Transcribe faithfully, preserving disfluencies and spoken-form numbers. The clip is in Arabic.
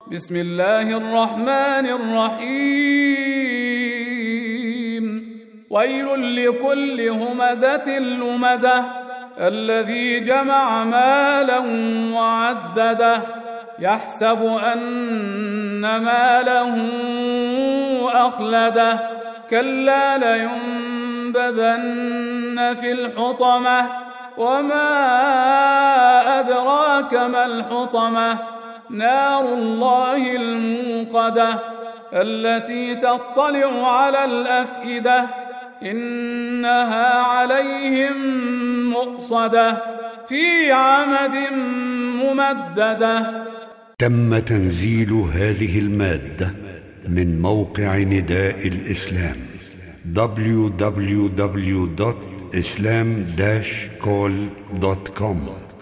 بسم الله الرحمن الرحيم ويل لكل همزة لمزة الذي جمع مالا وعدده يحسب أن ماله أخلده كلا لينبذن في الحطمة وما أدراك ما الحطمة نار الله الموقدة التي تطلع على الأفئدة إنها عليهم مؤصدة في عمد ممددة. تم تنزيل هذه المادة من موقع نداء الإسلام دبليو دبليو دبليو دوت إسلام داش كول دوت كوم.